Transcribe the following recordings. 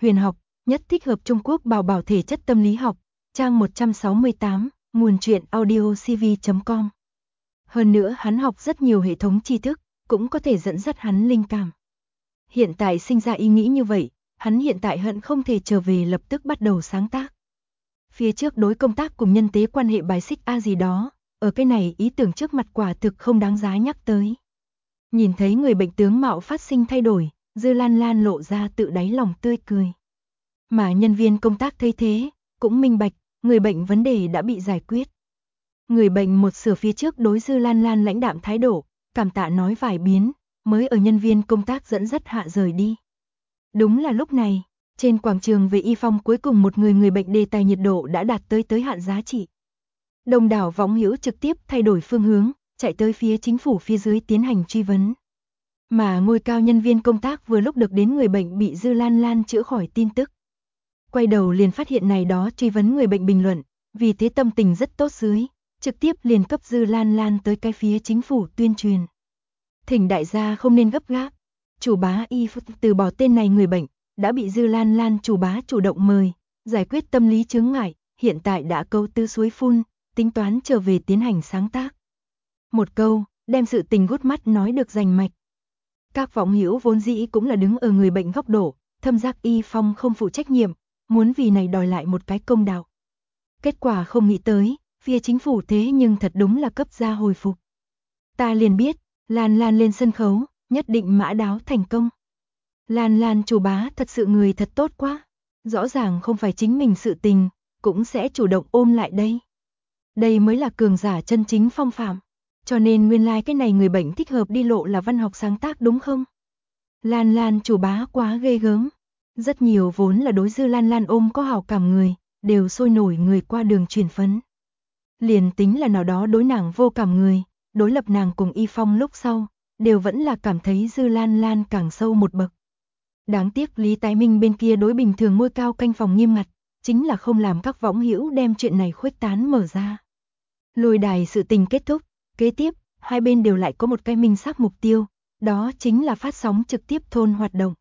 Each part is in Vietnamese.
huyền học, nhất thích hợp Trung Quốc bảo bảo thể chất tâm lý học, trang 168, nguồn truyện audiocv.com. Hơn nữa hắn học rất nhiều hệ thống tri thức, cũng có thể dẫn dắt hắn linh cảm. Hiện tại sinh ra ý nghĩ như vậy, hắn hiện tại hận không thể trở về lập tức bắt đầu sáng tác. Phía trước đối công tác cùng nhân tế quan hệ bài xích gì đó, ở cái này ý tưởng trước mặt quả thực không đáng giá nhắc tới. Nhìn thấy người bệnh tướng mạo phát sinh thay đổi, Dư Lan Lan lộ ra tự đáy lòng tươi cười. Mà nhân viên công tác thấy thế, cũng minh bạch, người bệnh vấn đề đã bị giải quyết. Người bệnh một sửa phía trước đối Dư Lan Lan lãnh đạm thái độ, cảm tạ nói vài biến, mới ở nhân viên công tác dẫn dắt hạ rời đi. Đúng là lúc này, trên quảng trường về y phong cuối cùng một người bệnh đề tài nhiệt độ đã đạt tới hạn giá trị. Đông đảo võng hữu trực tiếp thay đổi phương hướng, chạy tới phía chính phủ phía dưới tiến hành truy vấn. Mà ngôi cao nhân viên công tác vừa lúc được đến người bệnh bị Dư Lan Lan chữa khỏi tin tức. Quay đầu liền phát hiện này đó truy vấn người bệnh bình luận, vì thế tâm tình rất tốt dưới, trực tiếp liền cấp Dư Lan Lan tới cái phía chính phủ tuyên truyền. Thỉnh đại gia không nên gấp gáp, chủ bá y từ bỏ tên này người bệnh, đã bị Dư Lan Lan chủ bá chủ động mời, giải quyết tâm lý chướng ngại, hiện tại đã câu tư suối phun, tính toán trở về tiến hành sáng tác. Một câu, đem sự tình gút mắt nói được rành mạch. Các võng hữu vốn dĩ cũng là đứng ở người bệnh góc độ, thâm giác y phong không phụ trách nhiệm, muốn vì này đòi lại một cái công đạo. Kết quả không nghĩ tới, phía chính phủ thế nhưng thật đúng là cấp ra hồi phục. Ta liền biết, Lan Lan lên sân khấu, nhất định mã đáo thành công. Lan Lan chủ bá thật sự người thật tốt quá, rõ ràng không phải chính mình sự tình, cũng sẽ chủ động ôm lại đây. Đây mới là cường giả chân chính phong phạm, cho nên nguyên lai cái này người bệnh thích hợp đi lộ là văn học sáng tác đúng không? Lan Lan chủ bá quá ghê gớm, rất nhiều vốn là đối Dư Lan Lan ôm có hảo cảm người, đều sôi nổi người qua đường truyền phấn. Liền tính là nào đó đối nàng vô cảm người, đối lập nàng cùng y phong lúc sau, đều vẫn là cảm thấy Dư Lan Lan càng sâu một bậc. Đáng tiếc Lý Tái Minh bên kia đối bình thường ngôi cao canh phòng nghiêm ngặt, chính là không làm các võng hữu đem chuyện này khuếch tán mở ra. Lôi đài sự tình kết thúc, kế tiếp, hai bên đều lại có một cái minh xác mục tiêu, đó chính là phát sóng trực tiếp thôn hoạt động.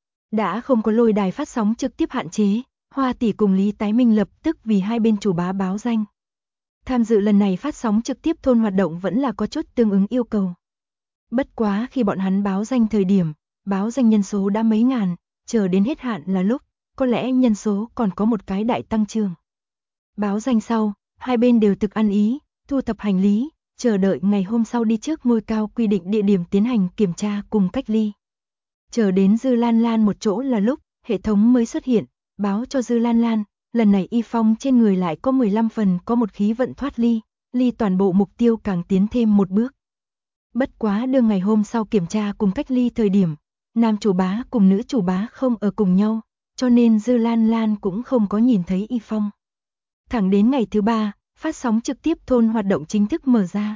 Đã không có lôi đài phát sóng trực tiếp hạn chế, Hoa tỷ cùng Lý Tái Minh lập tức vì hai bên chủ bá báo danh. Tham dự lần này phát sóng trực tiếp thôn hoạt động vẫn là có chút tương ứng yêu cầu. Bất quá khi bọn hắn báo danh thời điểm, báo danh nhân số đã mấy ngàn, chờ đến hết hạn là lúc, có lẽ nhân số còn có một cái đại tăng trưởng. Báo danh sau, hai bên đều thực ăn ý, thu thập hành lý, chờ đợi ngày hôm sau đi trước ngôi cao quy định địa điểm tiến hành kiểm tra cùng cách ly. Chờ đến Dư Lan Lan một chỗ là lúc, hệ thống mới xuất hiện, báo cho Dư Lan Lan, lần này y phong trên người lại có 15 phần có một khí vận thoát ly, ly toàn bộ mục tiêu càng tiến thêm một bước. Bất quá đương ngày hôm sau kiểm tra cùng cách ly thời điểm, nam chủ bá cùng nữ chủ bá không ở cùng nhau, cho nên Dư Lan Lan cũng không có nhìn thấy y phong. Thẳng đến ngày thứ ba, phát sóng trực tiếp thôn hoạt động chính thức mở ra.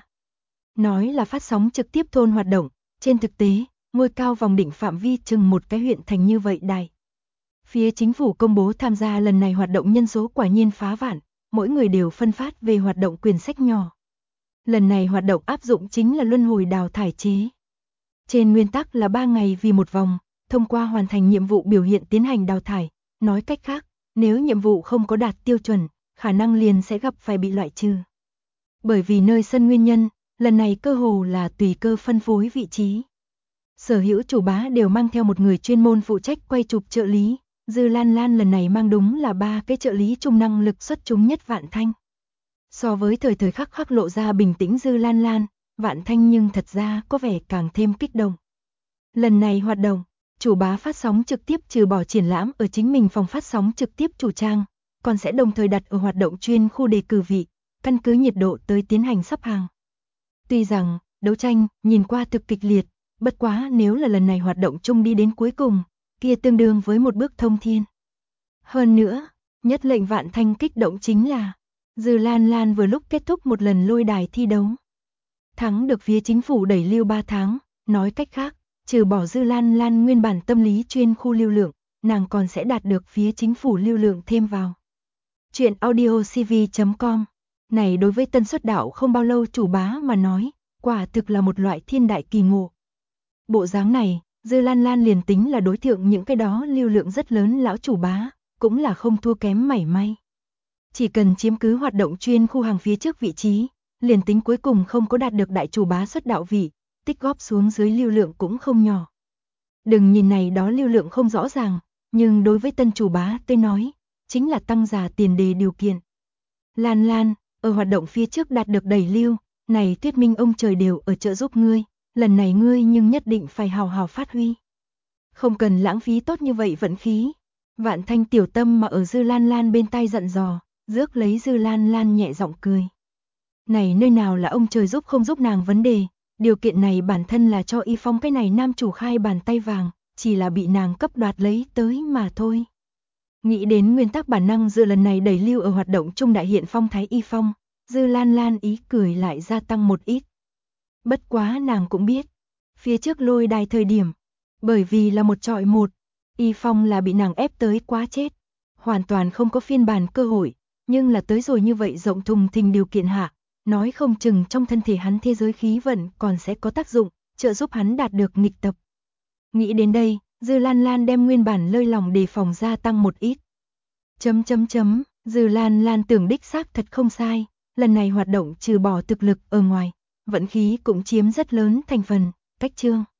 Nói là phát sóng trực tiếp thôn hoạt động, trên thực tế, ngôi cao vòng đỉnh phạm vi chừng một cái huyện thành như vậy đại. Phía chính phủ công bố tham gia lần này hoạt động nhân số quả nhiên phá vạn, mỗi người đều phân phát về hoạt động quyển sách nhỏ. Lần này hoạt động áp dụng chính là luân hồi đào thải chế. Trên nguyên tắc là 3 ngày vì một vòng, thông qua hoàn thành nhiệm vụ biểu hiện tiến hành đào thải. Nói cách khác, nếu nhiệm vụ không có đạt tiêu chuẩn, khả năng liền sẽ gặp phải bị loại trừ. Bởi vì nơi sân nguyên nhân, lần này cơ hồ là tùy cơ phân phối vị trí. Sở hữu chủ bá đều mang theo một người chuyên môn phụ trách quay chụp trợ lý. Dư Lan Lan lần này mang đúng là 3 cái trợ lý trung năng lực xuất chúng nhất Vạn Thanh. So với thời khắc khắc lộ ra bình tĩnh Dư Lan Lan, Vạn Thanh nhưng thật ra có vẻ càng thêm kích động. Lần này hoạt động, chủ bá phát sóng trực tiếp trừ bỏ triển lãm ở chính mình phòng phát sóng trực tiếp chủ trang, còn sẽ đồng thời đặt ở hoạt động chuyên khu đề cử vị, căn cứ nhiệt độ tới tiến hành sắp hàng. Tuy rằng, đấu tranh nhìn qua thực kịch liệt, bất quá nếu là lần này hoạt động chung đi đến cuối cùng, kia tương đương với một bước thông thiên. Hơn nữa, nhất lệnh Vạn Thanh kích động chính là Dư Lan Lan vừa lúc kết thúc một lần lôi đài thi đấu. Thắng được phía chính phủ đẩy lưu 3 tháng, nói cách khác, trừ bỏ Dư Lan Lan nguyên bản tâm lý chuyên khu lưu lượng, nàng còn sẽ đạt được phía chính phủ lưu lượng thêm vào. Chuyện audiocv.com. Này đối với tân xuất đạo không bao lâu chủ bá mà nói, quả thực là một loại thiên đại kỳ ngộ. Bộ dáng này, Dư Lan Lan liền tính là đối thượng những cái đó lưu lượng rất lớn lão chủ bá, cũng là không thua kém mảy may. Chỉ cần chiếm cứ hoạt động chuyên khu hàng phía trước vị trí, liền tính cuối cùng không có đạt được đại chủ bá xuất đạo vị, tích góp xuống dưới lưu lượng cũng không nhỏ. Đừng nhìn này đó lưu lượng không rõ ràng, nhưng đối với tân chủ bá tôi nói, chính là tăng giá tiền đề điều kiện. Lan Lan, ở hoạt động phía trước đạt được đẩy lưu, này thuyết minh ông trời đều ở trợ giúp ngươi, lần này ngươi nhưng nhất định phải hào hào phát huy. Không cần lãng phí tốt như vậy vận khí. Vạn Thanh tiểu tâm mà ở Dư Lan Lan bên tai dặn dò, rước lấy Dư Lan Lan nhẹ giọng cười. Này nơi nào là ông trời giúp không giúp nàng vấn đề, điều kiện này bản thân là cho Y Phong cái này nam chủ khai bàn tay vàng, chỉ là bị nàng cấp đoạt lấy tới mà thôi. Nghĩ đến nguyên tắc bản năng dựa lần này đẩy lưu ở hoạt động trung đại hiện phong thái Y Phong, Dư Lan Lan ý cười lại gia tăng một ít. Bất quá nàng cũng biết, phía trước lôi đài thời điểm, bởi vì là một chọi một, Y Phong là bị nàng ép tới quá chết, hoàn toàn không có phiên bản cơ hội, nhưng là tới rồi như vậy rộng thùng thình điều kiện hạ, nói không chừng trong thân thể hắn thế giới khí vận còn sẽ có tác dụng, trợ giúp hắn đạt được nghịch tập. Nghĩ đến đây, Dư Lan Lan đem nguyên bản lơi lòng đề phòng gia tăng một ít. Dư Lan Lan tưởng đích xác thật không sai, lần này hoạt động trừ bỏ thực lực ở ngoài, vận khí cũng chiếm rất lớn thành phần, cách chương.